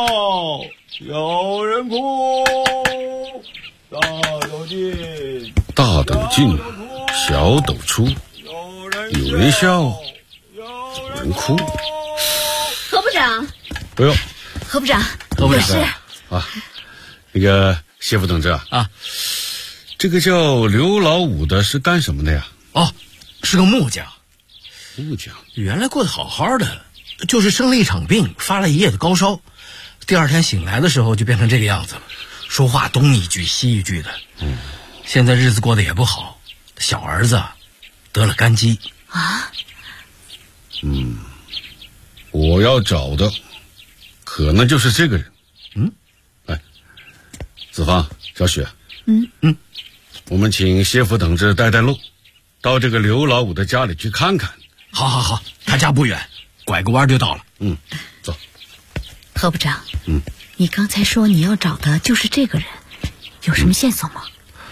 有人哭。大斗进， 大斗进，小斗出，有人笑，有人哭。 何部长， 不用。 何部长， 何部长是那个谢副同志这个叫刘老五的是干什么的呀？ 是个木匠。 木匠原来过得好好的，就是生了一场病，发了一夜的高烧，第二天醒来的时候就变成这个样子了，说话东一句西一句的。现在日子过得也不好，小儿子得了肝疾我要找的可能就是这个人。子芳、小雪，我们请谢副同志带路，到这个刘老五的家里去看看。 好，他家不远，拐个弯就到了。 走。 何部长，你刚才说你要找的就是这个人，有什么线索吗？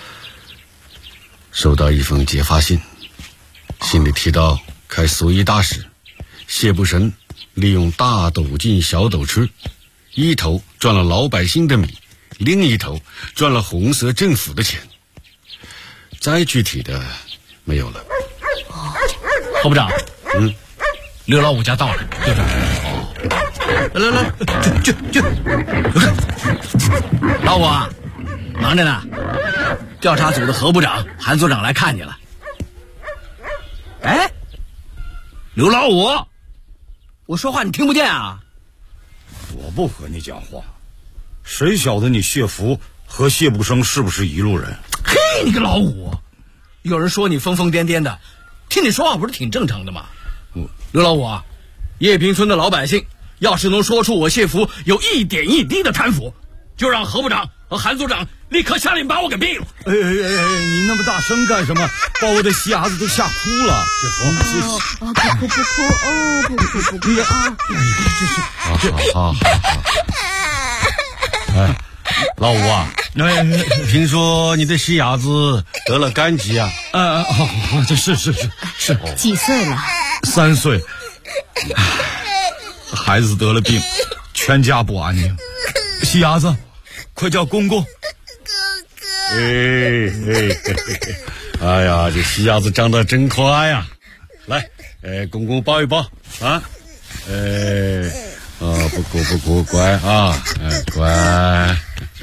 收到一封揭发信，信里提到开苏一大时，谢步生利用大斗进小斗出，一头赚了老百姓的米，另一头赚了红色政府的钱。再具体的没有了。 何部长，刘老五家到了，队长。来，去！老五啊，忙着呢。调查组的何部长、韩组长来看你了。哎，刘老五，我说话你听不见啊？ 我不和你讲话，谁晓得你谢福和谢不生是不是一路人？ 嘿，你个老五，有人说你疯疯癫癫的，听你说话不是挺正常的吗？刘老五啊，叶平村的老百姓要是能说出我谢福有一点一滴的贪腐，就让何部长和韩组长立刻下令把我给毙了。 你那么大声干什么？把我的瞎子都吓哭了。谢福， 不哭啊！ 好。哎，老五啊，听说你的细伢子得了肝疾啊？ 这是几岁了 ？3岁。孩子得了病，全家不安宁。细伢子，快叫公公。 哎呀，这细伢子长得真可爱呀！来，公公抱一抱啊！不哭，乖啊，乖啊！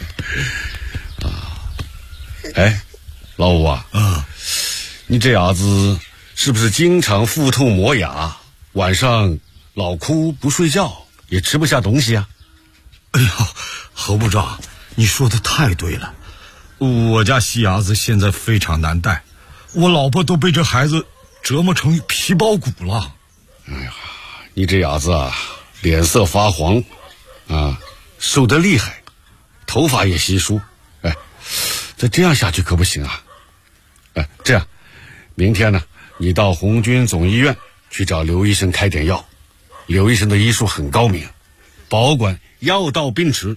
哎，老五啊，你这伢子是不是经常腹痛磨牙，晚上老哭不睡觉，也吃不下东西啊？ 哎呀，何部长，你说的太对了。我家细伢子现在非常难带，我老婆都被这孩子折磨成皮包骨了。 哎呀，你这伢子啊，脸色发黄啊，瘦得厉害，头发也稀疏。哎，再这样下去可不行啊。这样，明天呢，你到红军总医院去找刘医生开点药。刘医生的医术很高明，保管药到病除。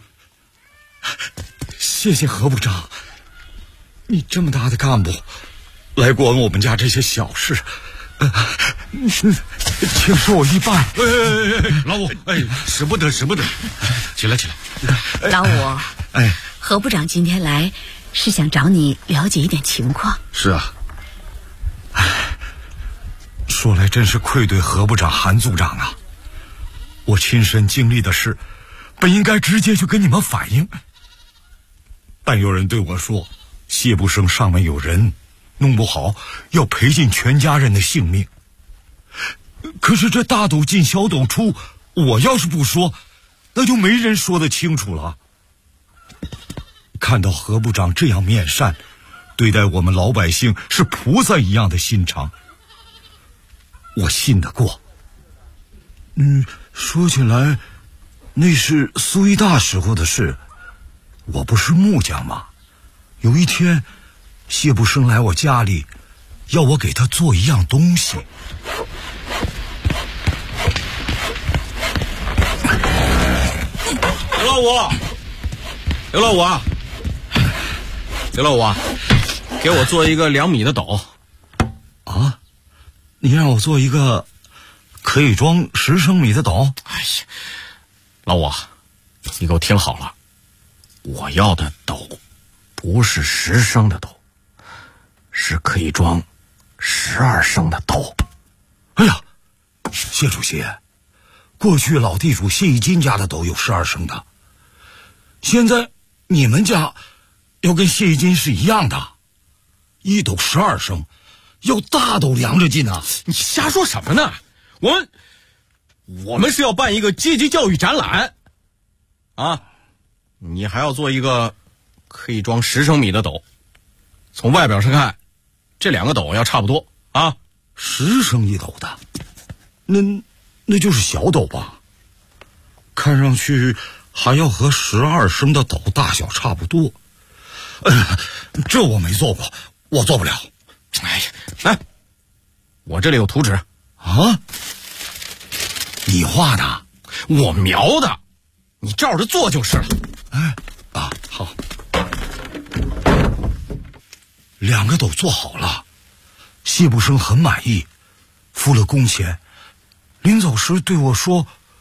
谢谢何部长，你这么大的干部来管我们家这些小事，请恕我一拜。 老五，使不得，起来。 老五，何部长今天来是想找你了解一点情况。 是啊。 说来真是愧对何部长、韩组长啊！我亲身经历的事，本应该直接就跟你们反映，但有人对我说，谢不生上面有人，弄不好要赔尽全家人的性命。可是这大斗进小斗出，我要是不说，那就没人说得清楚了。看到何部长这样面善，对待我们老百姓是菩萨一样的心肠，我信得过。说起来，那是苏一大时候的事。我不是木匠吗？有一天，谢不生来我家里，要我给他做一样东西。 刘老五啊，给我做一个2米的斗。 啊？你让我做一个可以装10升米的斗？ 哎呀，老五，你给我听好了，我要的斗不是10升的斗，是可以装12升的斗。 哎呀，谢主席，过去老地主谢义金家的斗有12升的，现在你们家要跟谢义金是一样的，一斗12升，要大斗量着进啊！ 你瞎说什么呢？我们是要办一个阶级教育展览啊！你还要做一个可以装10升米的斗，从外表上看，这2个斗要差不多啊。 10升一斗的，那就是小斗吧？看上去还要和12升的斗大小差不多。这我没做过，我做不了。 哎呀，来，我这里有图纸啊。你画的？ 我描的，你照着做就是了。 好，2个斗做好了，谢不生很满意，付了工钱，临走时对我说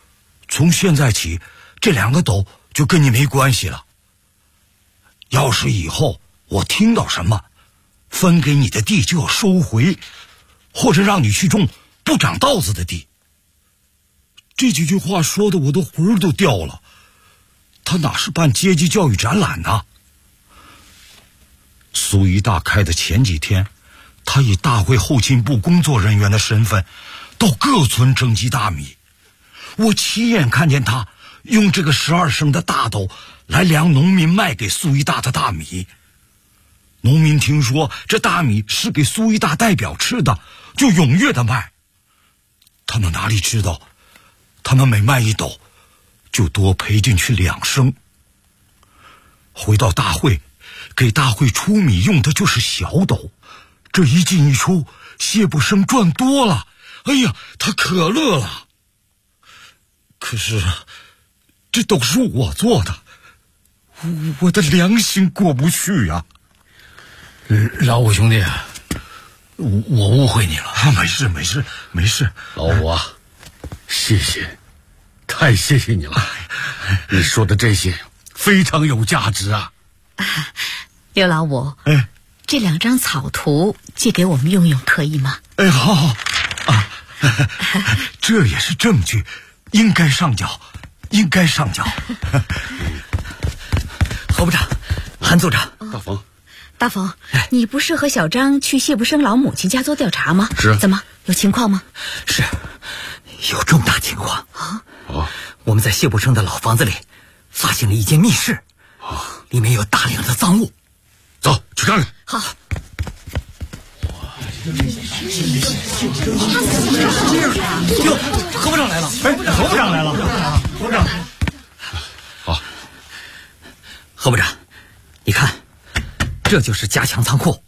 从现在起，这2个斗就跟你没关系了。要是以后我听到什么，分给你的地就要收回，或者让你去种不长稻子的地。这几句话说的我的魂儿都掉了。他哪是办阶级教育展览呢？苏一大开的前几天，他以大会后勤部工作人员的身份到各村征集大米。我亲眼看见他用这个12升的大斗来量农民卖给苏一大的大米。农民听说这大米是给苏一大代表吃的，就踊跃的卖。他们哪里知道，他们每卖1斗就多赔进去2升。回到大会，给大会出米用的就是小斗，这一进一出，谢不生赚多了。哎呀，他可乐了。可是这都是我做的，我的良心过不去呀。 老五兄弟，我误会你了。 没事。 老五啊，谢谢，太谢谢你了。你说的这些非常有价值啊。 刘老五，这2张草图借给我们用用，可以吗？ 好啊，这也是证据，应该上缴。 侯部长，韩组长， 大冯，你不是和小张去谢不生老母亲家做调查吗？ 是。 怎么，有情况吗？ 是，有重大情况啊！我们在谢不生的老房子里发现了一间密室，里面有大量的赃物。 走去看看。 好。 哟，何部长来了！ 何部长来了！何部长， 好， 何部长，你看，这就是加强仓库。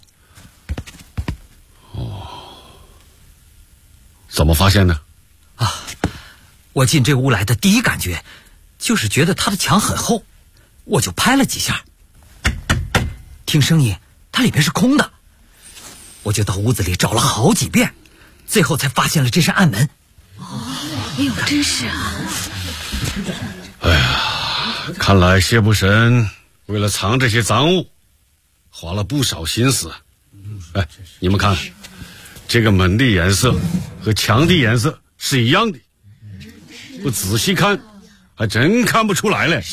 怎么发现的？ 我进这屋来的第一感觉，就是觉得它的墙很厚，我就拍了几下。听声音，它里面是空的。我就到屋子里找了好几遍，最后才发现了这扇暗门。 哎呦，真是啊！ 哎呀，看来谢不神为了藏这些赃物，花了不少心思。哎，你们看，这个门的颜色和墙的颜色是一样的，不仔细看还真看不出来嘞。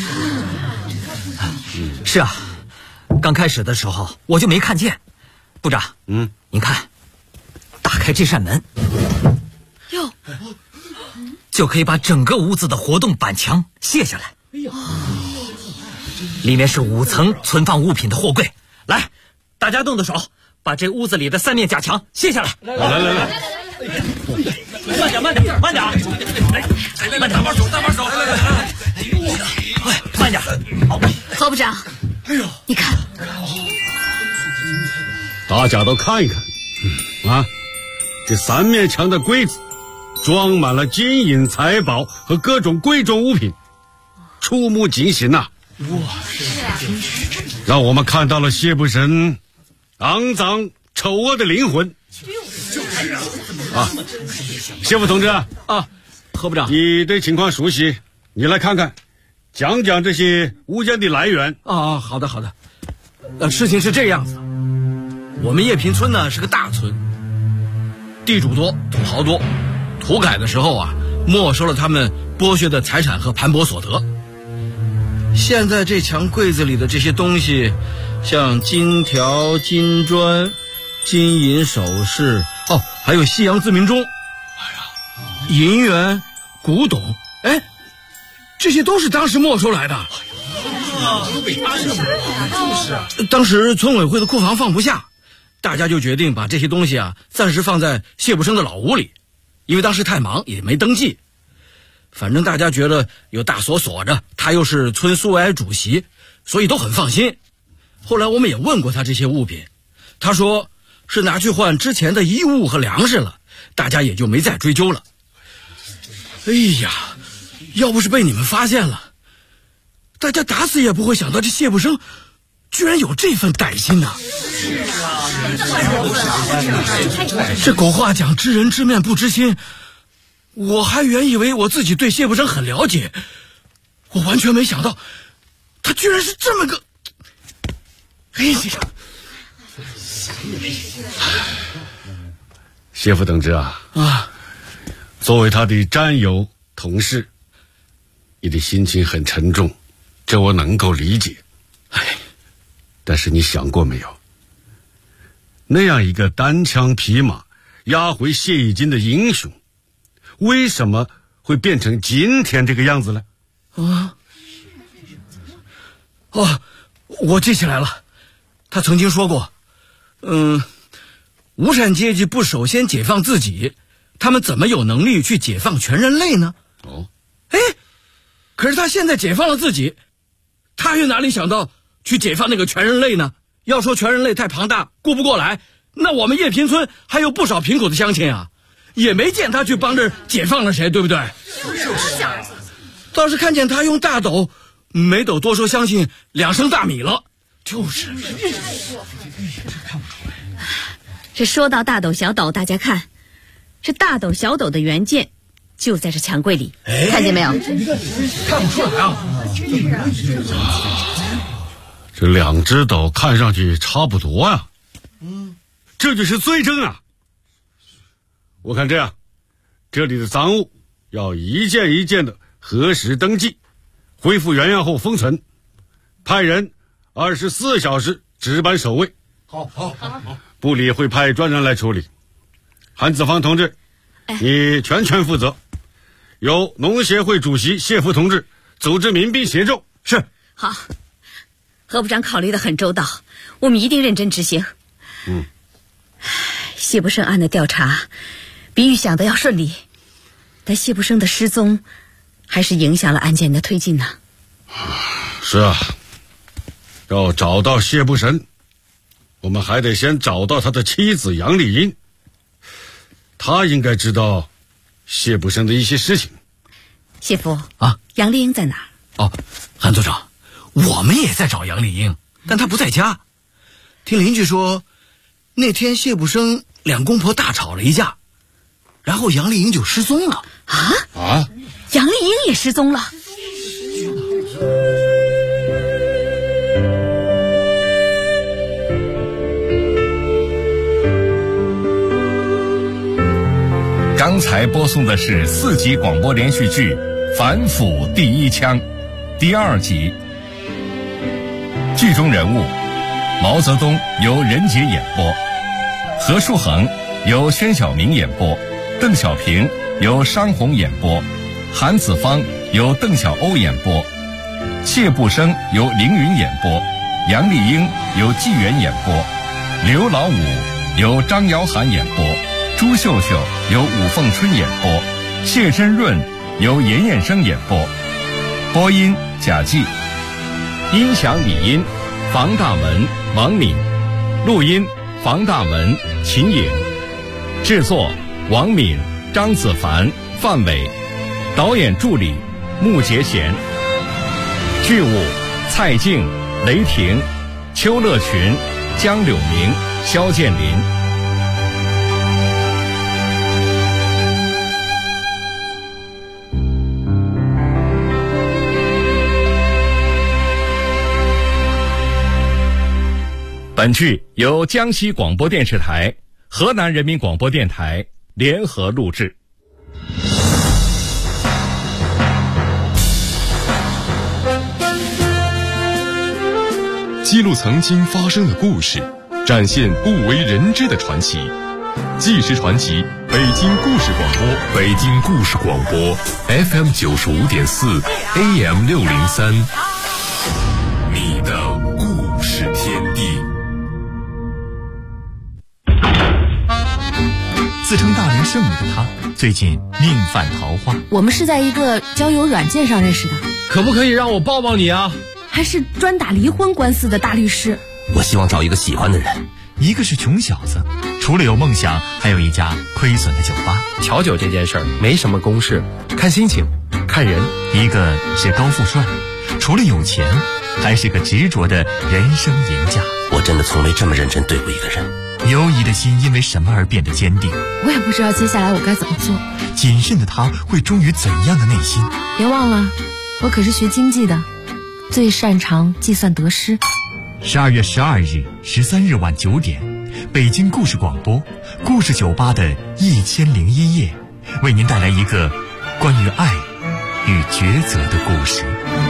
是啊，刚开始的时候我就没看见。部长，您看，打开这扇门， 哟， 就可以把整个屋子的活动板墙卸下来。里面是5层存放物品的货柜。来，大家动动手，把这屋子里的3面假墙卸下来。 来， 慢点，慢点，大把手，慢点。好， 何部长，你看。 大家都看一看，这3面墙的柜子装满了金银财宝和各种贵重物品，触目惊心呐！让我们看到了谢不神肮脏丑恶的灵魂。谢副同志何部长， 你对情况熟悉，你来看看，讲讲这些物件的来源。 好的。事情是这样子。我们叶坪村呢是个大村，地主多，土豪多，土改的时候没收了他们剥削的财产和盘剥所得。现在这墙柜子里的这些东西，像金条、金砖、金银首饰，还有西洋自鸣钟，银元、古董，这些都是当时没收来的。当时村委会的库房放不下，大家就决定把这些东西暂时放在谢不生的老屋里，因为当时太忙也没登记。反正大家觉得有大锁锁着，他又是村苏维埃主席，所以都很放心。后来我们也问过他这些物品，他说是拿去换之前的衣物和粮食了，大家也就没再追究了。哎呀，要不是被你们发现了，大家打死也不会想到这谢不生居然有这份歹心呐！这古话讲知人知面不知心， 我还原以为我自己对谢不生很了解，我完全没想到，他居然是这么个……哎呀！ 谢副同志啊，作为他的战友同事，你的心情很沉重，这我能够理解。但是你想过没有，那样一个单枪匹马押回谢义金的英雄，为什么会变成今天这个样子呢？ 我记起来了，他曾经说过，无产阶级不首先解放自己，他们怎么有能力去解放全人类呢？可是他现在解放了自己，他又哪里想到去解放那个全人类呢？要说全人类太庞大，顾不过来，那我们叶平村还有不少贫苦的乡亲啊，也没见他去帮着解放了谁，对不对？倒是看见他用大斗，每斗多收乡亲2升大米了。就是这说到大斗小斗，大家看，这大斗小斗的原件就在这墙柜里，看见没有？ 看不出来啊。 这2只斗看上去差不多啊。这就是罪证啊。我看这样，这里的赃物要一件一件的核实登记，恢复原样后封存，派人24小时值班守卫。 好， 部里会派专人来处理。韩子芳同志，你全权负责，由农协会主席谢副同志组织民兵协助。是。 好，何部长考虑得很周到，我们一定认真执行。谢不生案的调查比预想的要顺利，但谢不生的失踪还是影响了案件的推进呢。 是啊，要找到谢不生，我们还得先找到他的妻子杨丽英，他应该知道谢不生的一些事情。 谢夫啊，杨丽英在哪儿？ 韩组长，我们也在找杨丽英，但她不在家。听邻居说，那天谢不生2公婆大吵了一架，然后杨丽英就失踪了。 杨丽英也失踪了。 刚才播送的是4集广播连续剧《反腐第一枪》第2集。剧中人物毛泽东由任杰演播，何树恒由宣晓明演播，邓小平由商红演播，韩子芳由邓小欧演播，谢不生由凌云演播，杨丽英由纪元演播，刘老五由张瑶涵演播，朱秀秀由武凤春演播，谢真润由严彦生演播。播音贾季， 音响拟音房大文、王敏，录音房大文、秦颖，制作王敏、张子凡、范伟，导演助理穆杰贤，剧务蔡静、雷霆、邱乐群、江柳明、肖建林。本剧由江西广播电视台、河南人民广播电台联合录制。 记录曾经发生的故事，展现不为人知的传奇。纪实传奇，北京故事广播， 北京故事广播 FM 95.4 AM 603，你的故事天地。 自称大龄剩女的她，最近命犯桃花。 我们是在一个交友软件上认识的。 可不可以让我抱抱你啊？ 还是专打离婚官司的大律师。 我希望找一个喜欢的人。一个是穷小子，除了有梦想，还有一家亏损的酒吧。 调酒这件事儿没什么公式，看心情，看人。 一个是高富帅，除了有钱，还是个执着的人生赢家。 我真的从没这么认真对过一个人。 犹疑的心因为什么而变得坚定？ 我也不知道接下来我该怎么做。 谨慎的他会忠于怎样的内心？ 别忘了，我可是学经济的，最擅长计算得失。 12月12日、13日晚9点，北京故事广播故事酒吧的1001夜，为您带来一个关于爱与抉择的故事。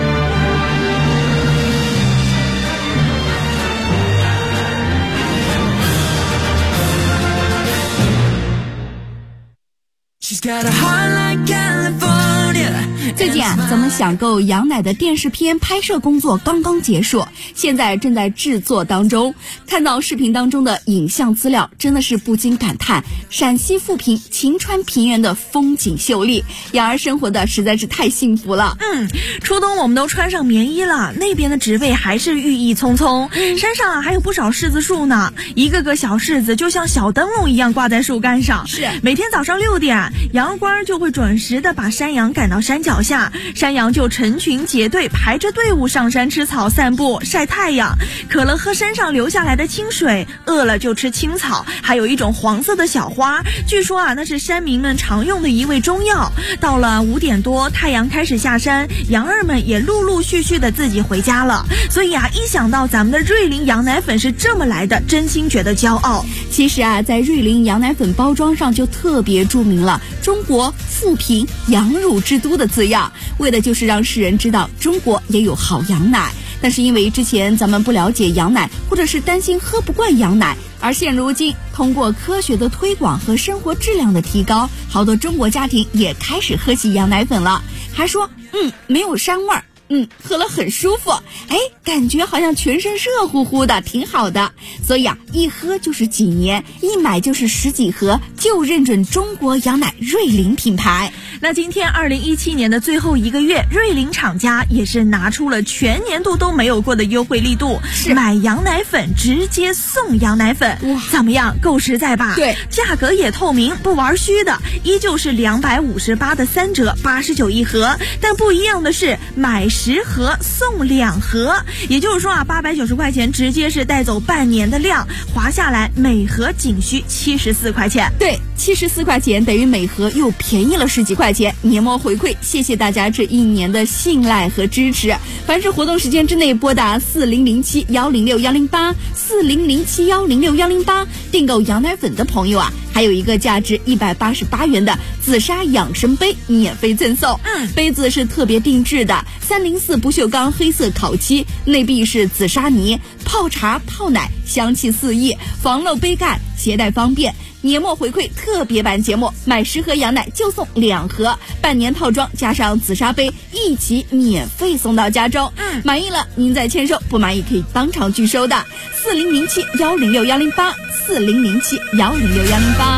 最近啊，咱们抢购羊奶的电视片拍摄工作刚刚结束，现在正在制作当中。看到视频当中的影像资料，真的是不禁感叹陕西富平晴川平原的风景秀丽，羊儿生活的实在是太幸福了。 初冬我们都穿上棉衣了，那边的植被还是郁郁葱葱，山上还有不少柿子树呢，一个个小柿子就像小灯笼一样挂在树干上。 是， 每天早上6点，羊倌就会准时的把山羊赶到山脚下，山羊就成群结队排着队伍上山吃草、散步、晒太阳，渴了喝山上流下来的清水，饿了就吃青草，还有一种黄色的小花，据说啊那是山民们常用的一味中药。到了5点多，太阳开始下山，羊儿们也陆陆续续的自己回家了。所以啊，一想到咱们的瑞麟羊奶粉是这么来的，真心觉得骄傲。 其实啊，在瑞麟羊奶粉包装上就特别注明了中国富平羊乳之都的字样，为的就是让世人知道中国也有好羊奶。但是因为之前咱们不了解羊奶，或者是担心喝不惯羊奶，而现如今通过科学的推广和生活质量的提高，好多中国家庭也开始喝起羊奶粉了，还说没有膻味儿，喝了很舒服，感觉好像全身热乎乎的，挺好的。所以啊，一喝就是几年，一买就是10几盒，就认准中国羊奶瑞麟品牌。 那今天2017年的最后1个月，瑞麟厂家也是拿出了全年度都没有过的优惠力度，买羊奶粉直接送羊奶粉，怎么样？够实在吧？ 对， 价格也透明，不玩虚的，依旧是258的3折，89一盒。但不一样的是，买10盒送2盒，也就是说啊，890块钱直接是带走半年的量，划下来每盒仅需74块钱。 对，74块钱等于每盒又便宜了10几块钱。年末回馈，谢谢大家这1年的信赖和支持。凡是活动时间之内拨打40071061084007106108订购羊奶粉的朋友啊，还有一个价值188元的紫砂养生杯免费赠送。杯子是特别定制的304不锈钢黑色烤漆，内壁是紫砂泥，泡茶泡奶香气四溢，防漏杯盖，携带方便。年末回馈特别版节目，买10盒羊奶就送2盒，半年套装加上紫砂杯一起免费送到家中。满意了您再签收，不满意可以当场拒收的。40071061084007106108。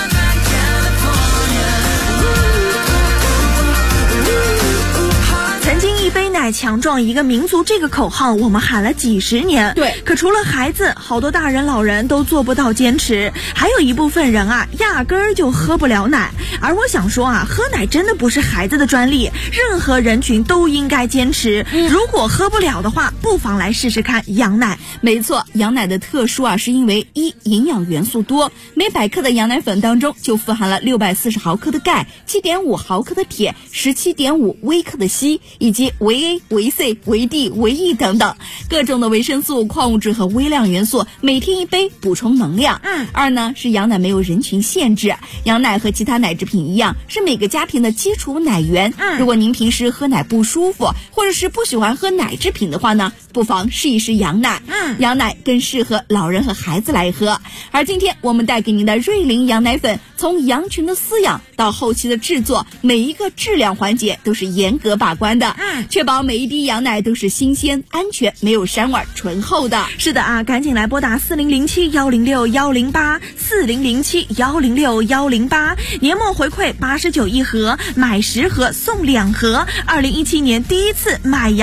曾经一杯奶强壮一个民族这个口号我们喊了几十年， 对， 可除了孩子，好多大人老人都做不到坚持，还有一部分人啊压根儿就喝不了奶。而我想说啊，喝奶真的不是孩子的专利，任何人群都应该坚持。如果喝不了的话，不妨来试试看羊奶。 没错，羊奶的特殊啊，是因为营养元素多，每100克的羊奶粉当中就富含了640毫克的钙、7.5毫克的铁、17.5微克的硒，以及维 A、维 C、维 D、维 E 等等各种的维生素、矿物质和微量元素，每天1杯补充能量。二呢是羊奶没有人群限制，羊奶和其他奶制品一样，是每个家庭的基础奶源。如果您平时喝奶不舒服，或者是不喜欢喝奶制品的话呢，不妨试一试羊奶。羊奶更适合老人和孩子来喝。而今天我们带给您的瑞麟羊奶粉，从羊群的饲养到后期的制作，每一个质量环节都是严格把关的，确保每一滴羊奶都是新鲜、安全、没有膻味、醇厚的。 是的啊，赶紧来拨打4007106108 4007106108，年末回馈89一盒，买10盒送2盒。2017年第一次买羊